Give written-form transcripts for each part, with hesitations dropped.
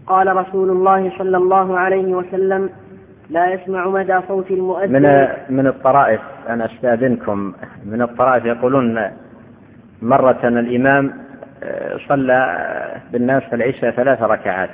قال رسول الله صلى الله عليه وسلم: لا يسمع مدى صوت المؤذن. من الطرائف، أنا أستأذنكم، من الطرائف يقولون مرة الإمام صلى بالناس العشاء 3 ركعات،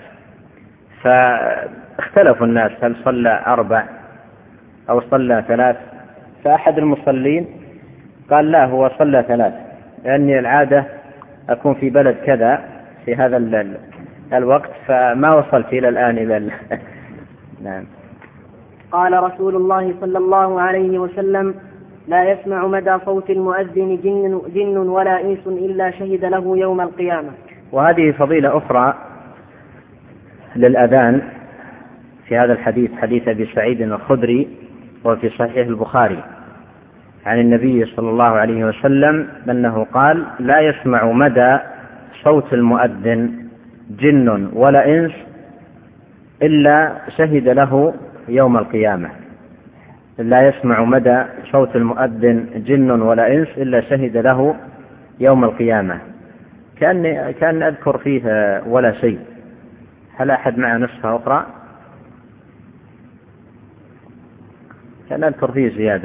فاختلفوا الناس هل صلى 4 أو صلى 3، فأحد المصلين قال لا، هو صلى 3، لأني العادة أكون في بلد كذا في هذا الوقت، فما وصلت إلى الآن إلى نعم. قال رسول الله صلى الله عليه وسلم: لا يسمع مدى صوت المؤذن جن ولا إنس إلا شهد له يوم القيامة. وهذه فضيلة أخرى للأذان في هذا الحديث، حديث أبي سعيد الخدري وفي صحيح البخاري عن النبي صلى الله عليه وسلم أنه قال: لا يسمع مدى صوت المؤذن جن ولا إنس إلا شهد له يوم القيامة. لا يسمع مدى صوت المؤذن جن ولا إنس إلا شهد له يوم القيامة. كان أذكر فيه ولا شيء. هل أحد معه نسخة أخرى؟ كان أذكر فيه زيادة.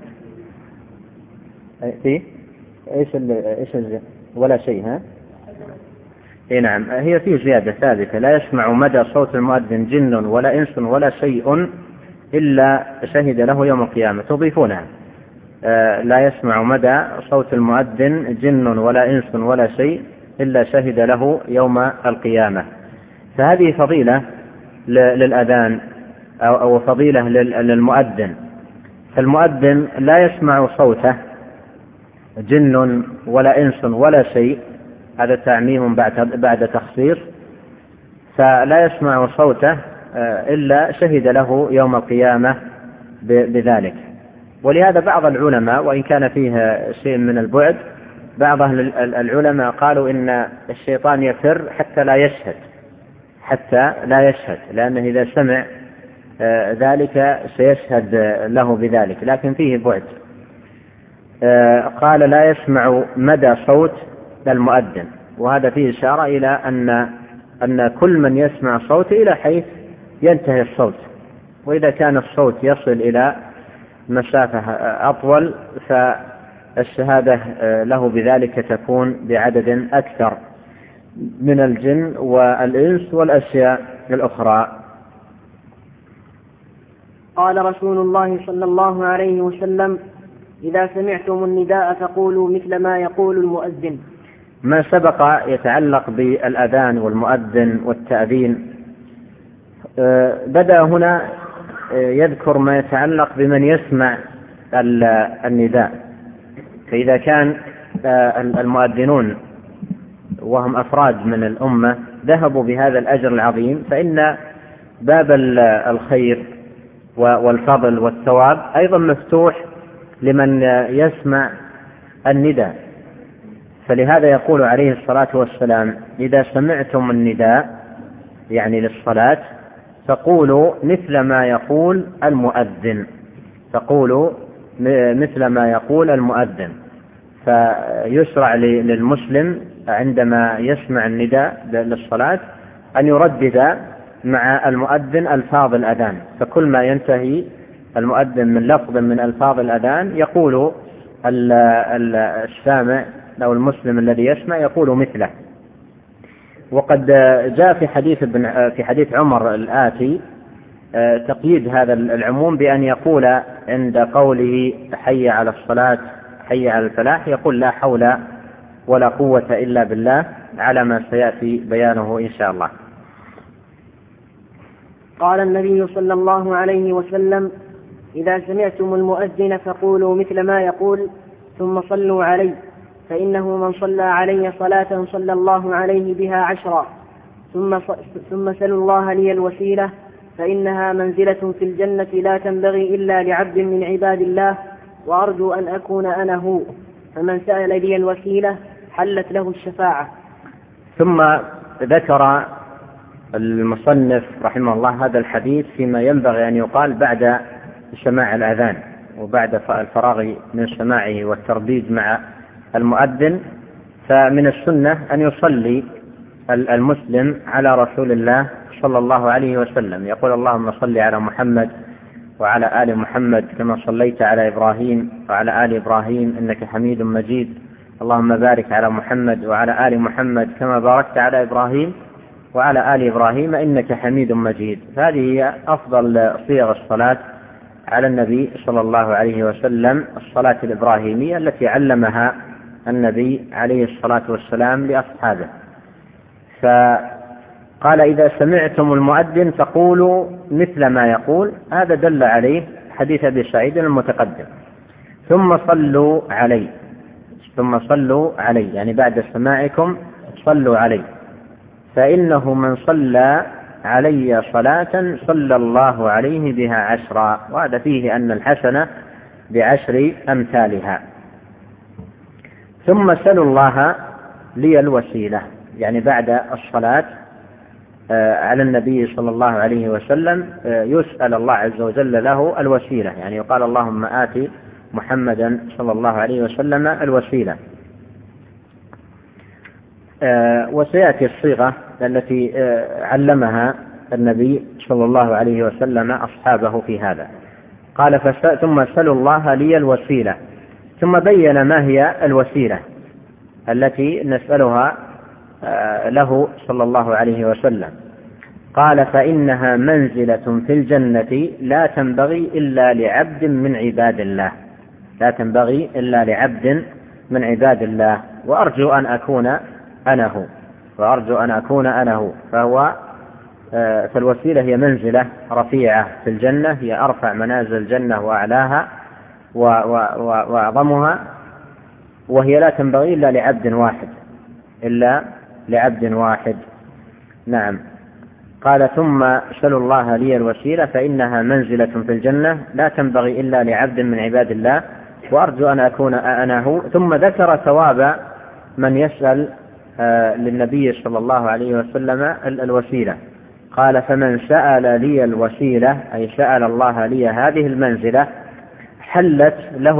فيه إيش ولا شيء؟ ها؟ إيه نعم، هي فيه زيادة ثابتة: لا يسمع مدى صوت المؤذن جن ولا إنس ولا شيء إلا شهد له يوم القيامة. تضيفونها: لا يسمع مدى صوت المؤذن جن ولا إنس ولا شيء إلا شهد له يوم القيامة. فهذه فضيلة للأذان أو فضيلة للمؤذن. فالمؤذن لا يسمع صوته جن ولا إنس ولا شيء، هذا تعميم بعد تخصيص، فلا يسمع صوته إلا شهد له يوم القيامة بذلك. ولهذا بعض العلماء، وإن كان فيه شيء من البعد، بعض العلماء قالوا إن الشيطان يفر حتى لا يشهد، لأنه إذا سمع ذلك سيشهد له بذلك، لكن فيه بعد. قال: لا يسمع مدى صوت المؤذن، وهذا فيه إشارة إلى أن كل من يسمع صوته إلى حيث ينتهي الصوت، وإذا كان الصوت يصل إلى مسافة أطول فالشهادة له بذلك تكون بعدد أكثر من الجن والإنس والأشياء الأخرى. قال رسول الله صلى الله عليه وسلم: إذا سمعتم النداء فقولوا مثل ما يقول المؤذن. ما سبق يتعلق بالأذان والمؤذن والتأذين، بدأ هنا يذكر ما يتعلق بمن يسمع النداء. فإذا كان المؤذنون وهم أفراد من الأمة ذهبوا بهذا الأجر العظيم، فإن باب الخير والفضل والثواب أيضا مفتوح لمن يسمع النداء. فلهذا يقول عليه الصلاة والسلام: إذا سمعتم النداء يعني للصلاة فقولوا مثل ما يقول المؤذن، فيشرع للمسلم عندما يسمع النداء للصلاة أن يردد مع المؤذن ألفاظ الأذان، فكل ما ينتهي المؤذن من لفظ من ألفاظ الأذان يقول السامع أو المسلم الذي يسمع يقول مثله. وقد جاء في حديث عمر الآتي تقييد هذا العموم بأن يقول عند قوله حي على الصلاة حي على الفلاح يقول: لا حول ولا قوة إلا بالله، على ما سيأتي بيانه إن شاء الله. قال النبي صلى الله عليه وسلم: إذا سمعتم المؤذن فقولوا مثل ما يقول ثم صلوا عليه، فإنه من صلى علي صلاة صلى الله عليه بها 10، ثم سلوا الله لي الوسيلة، فإنها منزلة في الجنة لا تنبغي إلا لعبد من عباد الله، وأرجو أن أكون أنا هو، فمن سأل لي الوسيلة حلت له الشفاعة. ثم ذكر المصنف رحمه الله هذا الحديث فيما ينبغي أن يقال بعد سماع الأذان وبعد الفراغ من سماعه والترديد مع المؤذن. فمن السنة أن يصلي المسلم على رسول الله صلى الله عليه وسلم يقول اللهم صل على محمد وعلى آل محمد كما صليت على إبراهيم وعلى آل إبراهيم إنك حميد مجيد، اللهم بارك على محمد وعلى آل محمد كما باركت على إبراهيم وعلى آل إبراهيم إنك حميد مجيد. هذه هي أفضل صيغ الصلاة على النبي صلى الله عليه وسلم، الصلاة الإبراهيمية التي علمها النبي عليه الصلاة والسلام لأصحابه. فقال إذا سمعتم المؤذن فقولوا مثل ما يقول، هذا دل عليه حديث أبي سعيد المتقدم. ثم صلوا علي يعني بعد سماعكم صلوا علي، فإنه من صلى علي صلاة صلى الله عليه بها 10. وهذا فيه أن الحسنة ب10 أمثالها. ثم سلوا الله لي الوسيلة، يعني بعد الصلاة على النبي صلى الله عليه وسلم يسأل الله عز وجل له الوسيلة، يعني يقال اللهم آتي محمدا صلى الله عليه وسلم الوسيلة. وسيأتي الصيغة التي علمها النبي صلى الله عليه وسلم أصحابه في هذا. قال ثم سلوا الله لي الوسيلة، ثم بين ما هي الوسيلة التي نسألها له صلى الله عليه وسلم. قال فإنها منزلة في الجنة لا تنبغي إلا لعبد من عباد الله، لا تنبغي إلا لعبد من عباد الله، وأرجو أن أكون أنا هو. فالوسيلة هي منزلة رفيعة في الجنة، هي أرفع منازل الجنة وأعلاها وأعظمها، وهي لا تنبغي إلا لعبد واحد. نعم. قال ثم سلوا الله لي الوسيلة فإنها منزلة في الجنة لا تنبغي إلا لعبد من عباد الله، وأرجو أن أكون أنا هو. ثم ذكر ثواب من يسأل للنبي صلى الله عليه وسلم الوسيلة. قال فمن سأل لي الوسيلة أي سأل الله لي هذه المنزلة حلت له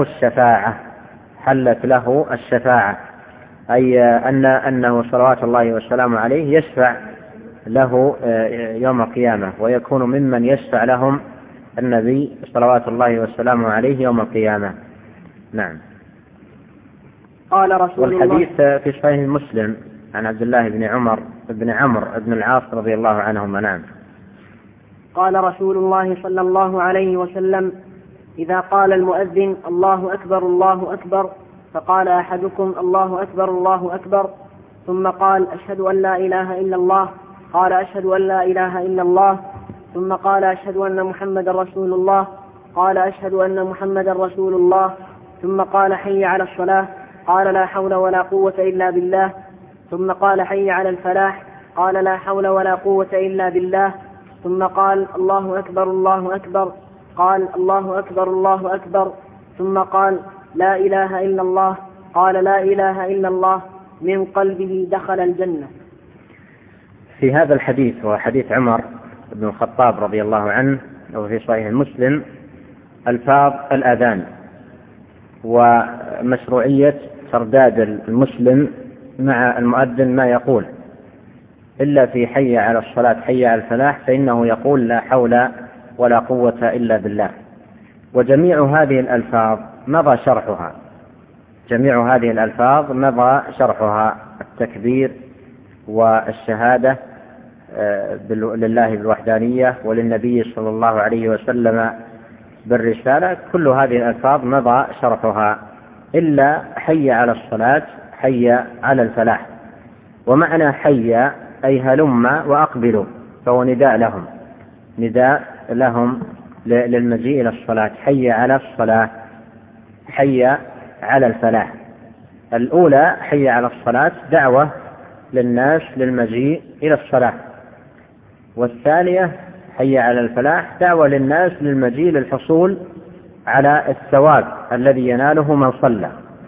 الشفاعة، أي أنه صلوات الله وسلامه عليه يشفع له يوم القيامة، ويكون ممن يشفع لهم النبي صلوات الله وسلامه عليه يوم القيامة. نعم. قال رسول الله، والحديث في صحيح مسلم عن عبد الله بن عمرو بن العاص رضي الله عنهما. نعم. قال رسول الله صلى الله عليه وسلم إذا قال المؤذن الله أكبر الله أكبر، فقال أحدكم الله أكبر الله أكبر، ثم قال أشهد أن لا إله إلا الله، قال أشهد أن لا إله إلا الله، ثم قال أشهد أن محمد رسول الله، قال أشهد أن محمد رسول الله، ثم قال حي على الصلاة، قال لا حول ولا قوة إلا بالله، ثم قال حي على الفلاح، قال لا حول ولا قوة إلا بالله، ثم قال الله أكبر الله أكبر، قال الله أكبر الله أكبر، ثم قال لا إله إلا الله، قال لا إله إلا الله، من قلبه دخل الجنة. في هذا الحديث وحديث عمر بن الخطاب رضي الله عنه وفي صحيح مسلم ألفاظ الأذان ومشروعية ترداد المسلم مع المؤذن ما يقول، إلا في حي على الصلاة حي على الفلاح فإنه يقول لا حول ولا قوة إلا بالله. وجميع هذه الألفاظ مضى شرحها، التكبير والشهادة لله بالوحدانية وللنبي صلى الله عليه وسلم بالرسالة، كل هذه الألفاظ مضى شرحها إلا حي على الصلاة حي على الفلاح. ومعنى حي أي هلم وأقبلوا، فهو نداء لهم للمجيء إلى الصلاة. حي على الصلاة حي على الفلاح. الأولى حي على الصلاة دعوة للناس للمجيء إلى الصلاة، والثانية حي على الفلاح دعوة للناس للمجيء للحصول على الثواب الذي يناله من صلى.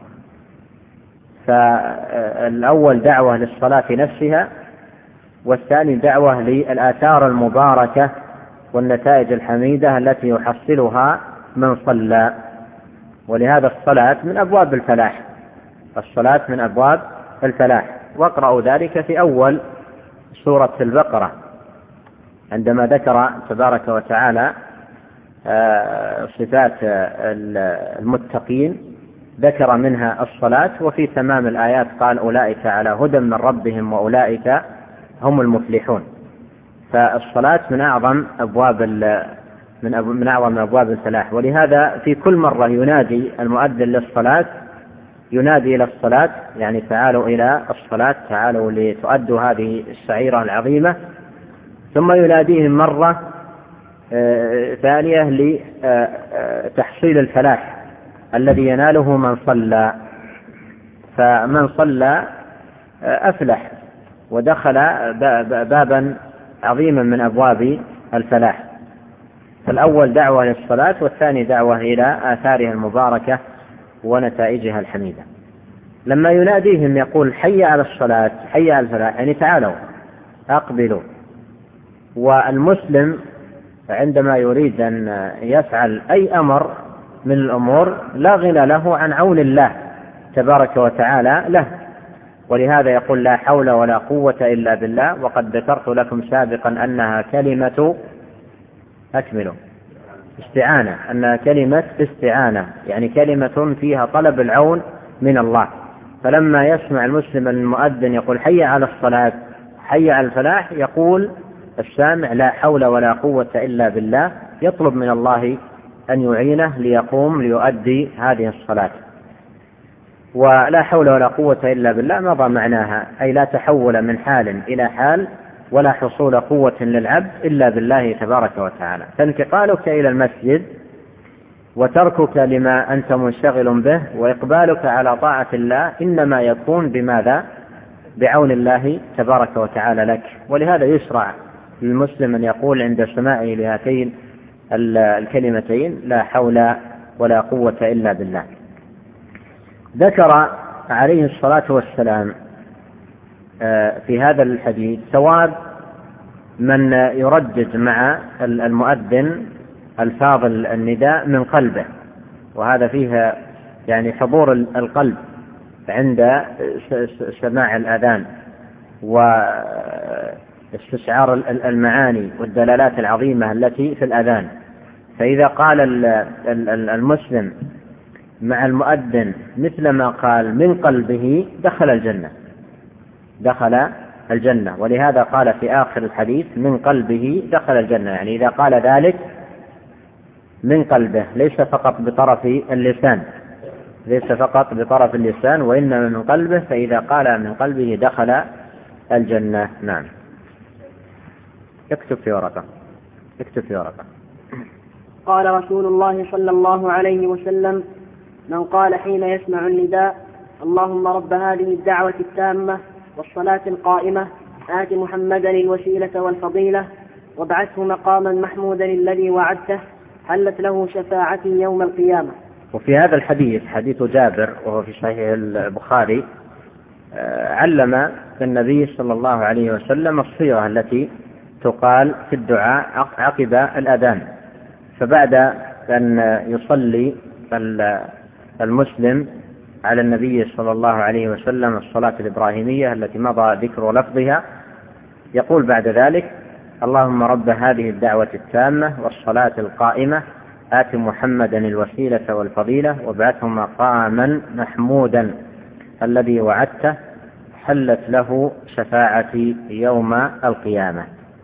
فالأول دعوة للصلاة نفسها، والثاني دعوة للآثار المباركة والنتائج الحميدة التي يحصلها من صلى. ولهذا الصلاة من أبواب الفلاح، واقرأوا ذلك في أول سورة البقرة. عندما ذكر تبارك وتعالى صفات المتقين ذكر منها الصلاة، وفي تمام الآيات قال أولئك على هدى من ربهم وأولئك هم المفلحون. فالصلاة من أعظم أبواب الفلاح، ولهذا في كل مرة ينادي المؤذن للصلاة ينادي إلى الصلاة، يعني تعالوا إلى الصلاة، تعالوا لتؤدوا هذه الشعيرة العظيمة، ثم يناديهم مرة ثانية لتحصيل الفلاح الذي يناله من صلى. فمن صلى أفلح ودخل بابا عظيما من أبواب الفلاح. فالأول دعوة للصلاة، والثاني دعوة إلى آثارها المباركة ونتائجها الحميدة. لما يناديهم يقول حي على الصلاة حي على الفلاح، يعني تعالوا أقبلوا. والمسلم عندما يريد أن يفعل أي أمر من الأمور لا غنى له عن عون الله تبارك وتعالى له، ولهذا يقول لا حول ولا قوة إلا بالله. وقد ذكرت لكم سابقا أنها كلمة استعانة، أنها كلمة استعانة، يعني كلمة فيها طلب العون من الله. فلما يسمع المسلم المؤذن يقول حي على الصلاة حي على الفلاح، يقول السامع لا حول ولا قوة إلا بالله، يطلب من الله أن يعينه ليقوم ليؤدي هذه الصلاة. ولا حول ولا قوة إلا بالله مضى معناها، أي لا تحول من حال إلى حال ولا حصول قوة للعبد إلا بالله تبارك وتعالى. فانتقالك إلى المسجد وتركك لما أنت منشغل به وإقبالك على طاعة الله إنما يكون بماذا؟ بعون الله تبارك وتعالى لك. ولهذا يشرع للمسلم أن يقول عند سماعه لهاتين الكلمتين لا حول ولا قوة إلا بالله. ذكر عليه الصلاة والسلام في هذا الحديث ثواب من يردد مع المؤذن الفاظ النداء من قلبه، وهذا فيها يعني حضور القلب عند سماع الأذان واستشعار المعاني والدلالات العظيمة التي في الأذان. فإذا قال المسلم مع المؤذن مثل ما قال من قلبه دخل الجنة. ولهذا قال في آخر الحديث من قلبه دخل الجنة، يعني إذا قال ذلك من قلبه ليس فقط بطرف اللسان وإنما من قلبه، فإذا قال من قلبه دخل الجنة. نعم. اكتب في ورقة. قال رسول الله صلى الله عليه وسلم من قال حين يسمع النداء اللهم رب هذه الدعوة التامة والصلاة القائمة آت محمدا الوسيلة والفضيلة وابعثه مقاما محمودا الذي وعدته حلت له شفاعتي يوم القيامة. وفي هذا الحديث حديث جابر وهو في صحيح البخاري علم النبي صلى الله عليه وسلم الصيغة التي تقال في الدعاء عقب الأذان. فبعد أن يصلي المسلم على النبي صلى الله عليه وسلم الصلاة الإبراهيمية التي مضى ذكر لفظها، يقول بعد ذلك اللهم رب هذه الدعوة التامة والصلاة القائمة آت محمدا الوسيلة والفضيلة وابعثه مقاما محمودا الذي وعدته حلت له شفاعتي يوم القيامة.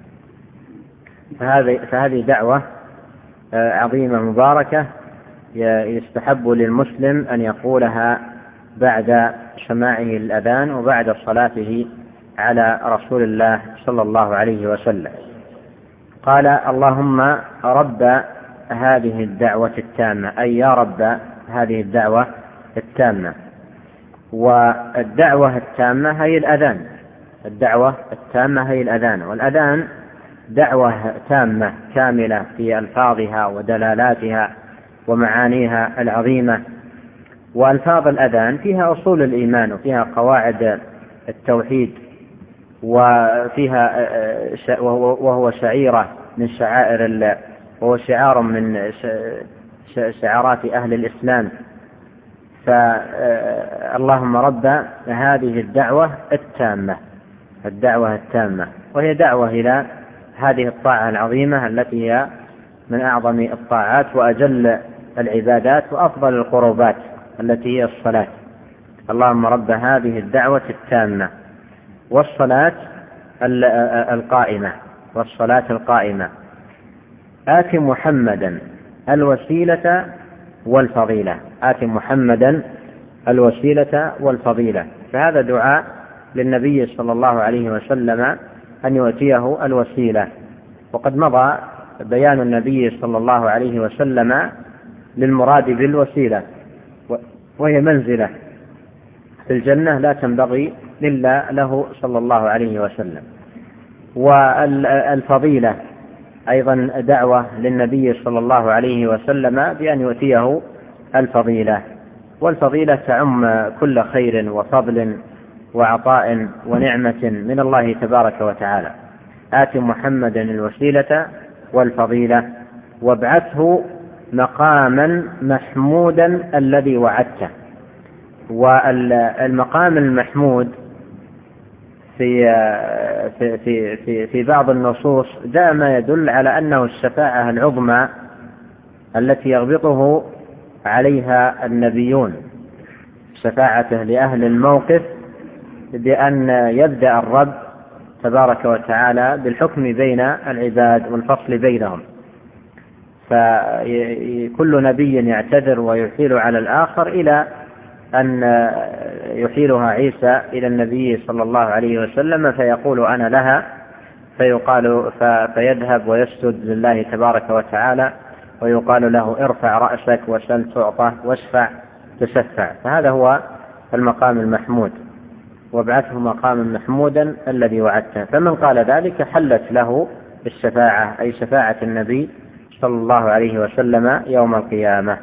فهذه دعوة عظيمة مباركة يستحب للمسلم أن يقولها بعد سماعه الأذان وبعد صلاته على رسول الله صلى الله عليه وسلم. قال اللهم رب هذه الدعوة التامة، أي يا رب هذه الدعوة التامة. والدعوة التامة هي الأذان، والأذان دعوة تامة كاملة في ألفاظها ودلالاتها ومعانيها العظيمة. وألفاظ الأذان فيها أصول الإيمان وفيها قواعد التوحيد، وفيها وهو شعيرة من شعائر الله، وهو شعار من شعارات أهل الإسلام. فاللهم رب هذه الدعوة التامة، وهي دعوة إلى هذه الطاعة العظيمة التي هي من أعظم الطاعات وأجل العبادات وأفضل القربات التي هي الصلاة. اللهم رب هذه الدعوة التامة والصلاة القائمة آت محمدا الوسيلة والفضيلة. آت محمدا الوسيلة والفضيلة. فهذا دعاء للنبي صلى الله عليه وسلم أن يؤتيه الوسيلة. وقد مضى بيان النبي صلى الله عليه وسلم للمراد بالوسيلة، وهي منزلة في الجنة لا تنبغي إلا له صلى الله عليه وسلم. والفضيلة أيضا دعوة للنبي صلى الله عليه وسلم بأن يؤتيه الفضيلة. والفضيلة تعم كل خير وفضل وعطاء ونعمة من الله تبارك وتعالى. آت محمدا الوسيلة والفضيلة وابعثه مقاما محمودا الذي وعدته. والمقام المحمود في بعض النصوص جاء ما يدل على أنه الشفاعة العظمى التي يغبطه عليها النبيون، شفاعته لأهل الموقف بأن يبدأ الرب تبارك وتعالى بالحكم بين العباد والفصل بينهم، فكل نبي يعتذر ويحيل على الآخر إلى أن يحيلها عيسى إلى النبي صلى الله عليه وسلم فيقول أنا لها، فيذهب ويسجد لله تبارك وتعالى ويقال له ارفع رأسك وسل تعطى واشفع تشفع. فهذا هو المقام المحمود، وابعثه مقاما محمودا الذي وعدته. فمن قال ذلك حلت له الشفاعة، أي شفاعة النبي صلى الله عليه وسلم يوم القيامة.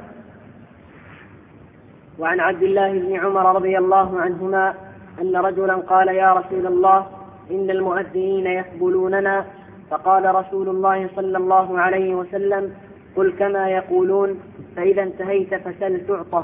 وعن عبد الله بن عمر رضي الله عنهما أن رجلا قال يا رسول الله إن المؤذنين يخبلوننا، فقال رسول الله صلى الله عليه وسلم قل كما يقولون فإذا انتهيت فسل تعطى.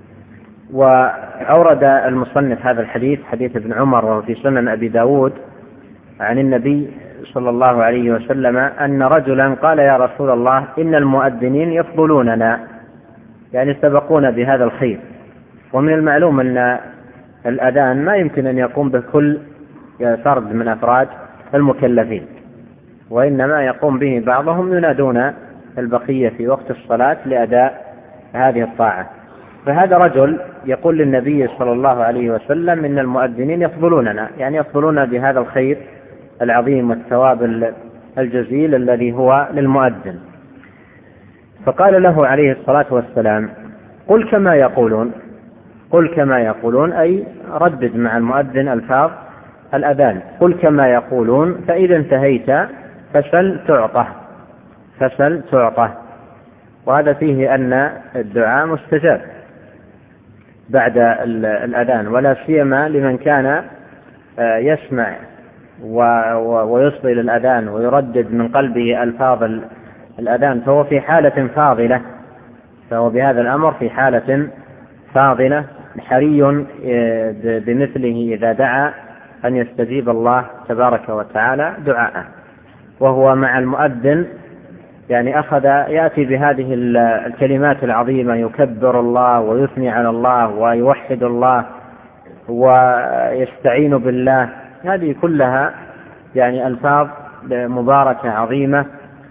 وأورد المصنف هذا الحديث، حديث ابن عمر وهو في سنن أبي داود عن النبي صلى الله عليه وسلم أن رجلا قال يا رسول الله إن المؤذنين يفضلوننا، يعني سبقونا بهذا الخير. ومن المعلوم أن الأذان ما يمكن أن يقوم به كل فرد من أفراد المكلفين، وإنما يقوم به بعضهم ينادون البقية في وقت الصلاة لأداء هذه الطاعة. فهذا رجل يقول للنبي صلى الله عليه وسلم إن المؤذنين يفضلوننا، يعني يفضلون بهذا الخير العظيم والثواب الجزيل الذي هو للمؤذن. فقال له عليه الصلاة والسلام قل كما يقولون. قل كما يقولون أي ردد مع المؤذن ألفاظ الأذان. قل كما يقولون فإذا انتهيت فسل تعطى. فسل تعطى. وهذا فيه أن الدعاء مستجاب بعد الأذان، ولا سيما لمن كان يسمع ويصغي للأذان ويردد من قلبه ألفاظ الأذان، فهو في حالة فاضلة، فهو بهذا الأمر في حالة فاضلة، حري بمثله إذا دعا أن يستجيب الله تبارك وتعالى دعاءه. وهو مع المؤذن يعني يأتي بهذه الكلمات العظيمة، يكبر الله ويثني على الله ويوحد الله ويستعين بالله، هذه كلها يعني ألفاظ مباركة عظيمة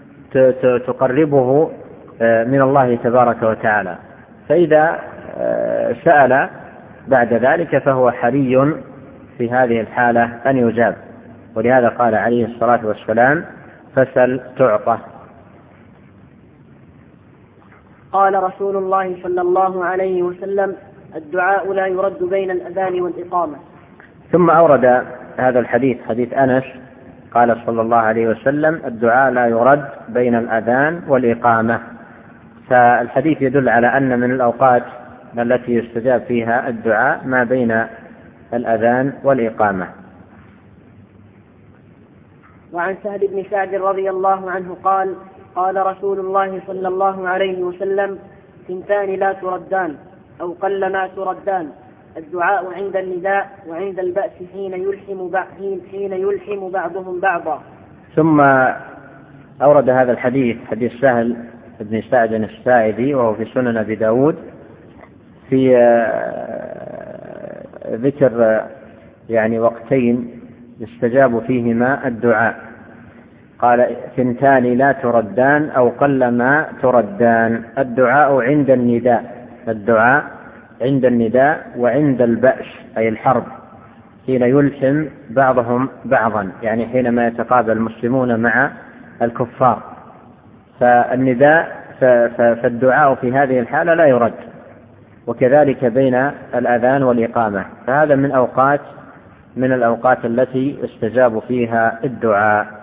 تقربه من الله تبارك وتعالى. فإذا سأل بعد ذلك فهو حري في هذه الحالة أن يجاب، ولهذا قال عليه الصلاة والسلام فسل تعطى. قال رسول الله صلى الله عليه وسلم الدعاء لا يرد بين الأذان والإقامة. ثم أورد هذا الحديث، حديث أنس، قال صلى الله عليه وسلم الدعاء لا يرد بين الأذان والإقامة. فالحديث يدل على أن من الأوقات التي يستجاب فيها الدعاء ما بين الأذان والإقامة. وعن سهل بن سعد رضي الله عنه قال قال رسول الله صلى الله عليه وسلم ثنتان لا تردان أو قل ما تردان الدعاء عند النداء وعند البأس حين يلحم بعضهم بعضا. ثم أورد هذا الحديث حديث سهل بن سعد الساعدي وهو في سنن أبي داود في ذكر يعني وقتين يستجاب فيهما الدعاء. قال 2 لا تردان أو قلما تردان: الدعاء عند النداء، الدعاء عند النداء وعند البأس أي الحرب، حين يلحم بعضهم بعضا، يعني حينما يتقابل المسلمون مع الكفار. فالنداء فالدعاء في هذه الحالة لا يرد، وكذلك بين الأذان والإقامة، فهذا من الأوقات التي استجاب فيها الدعاء.